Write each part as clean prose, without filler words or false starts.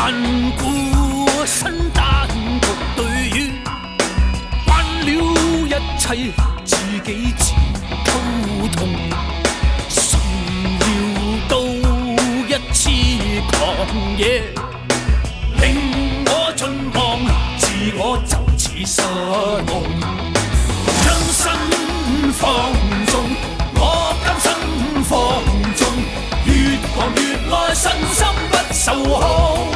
恨孤身單獨對於，慣了一切自己自溝通，誰料到一次狂野，令我盡忘自我就似失夢，將身放縱，我甘心放縱，越狂越愛，身心不受控。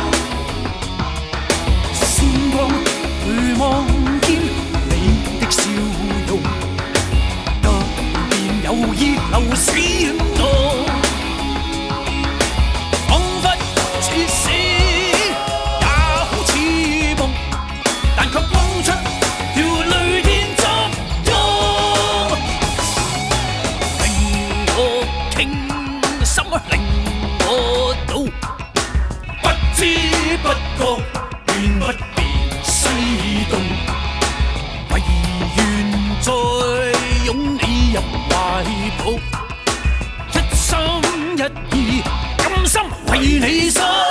時光回望見你的笑容，突然有意流閃動，彷彿似死也好似夢，但卻蹦出條雷電作用，令我傾心，令我倒，不知不覺變不變西東，唯願再擁你入懷抱，一心一意，甘心為你生。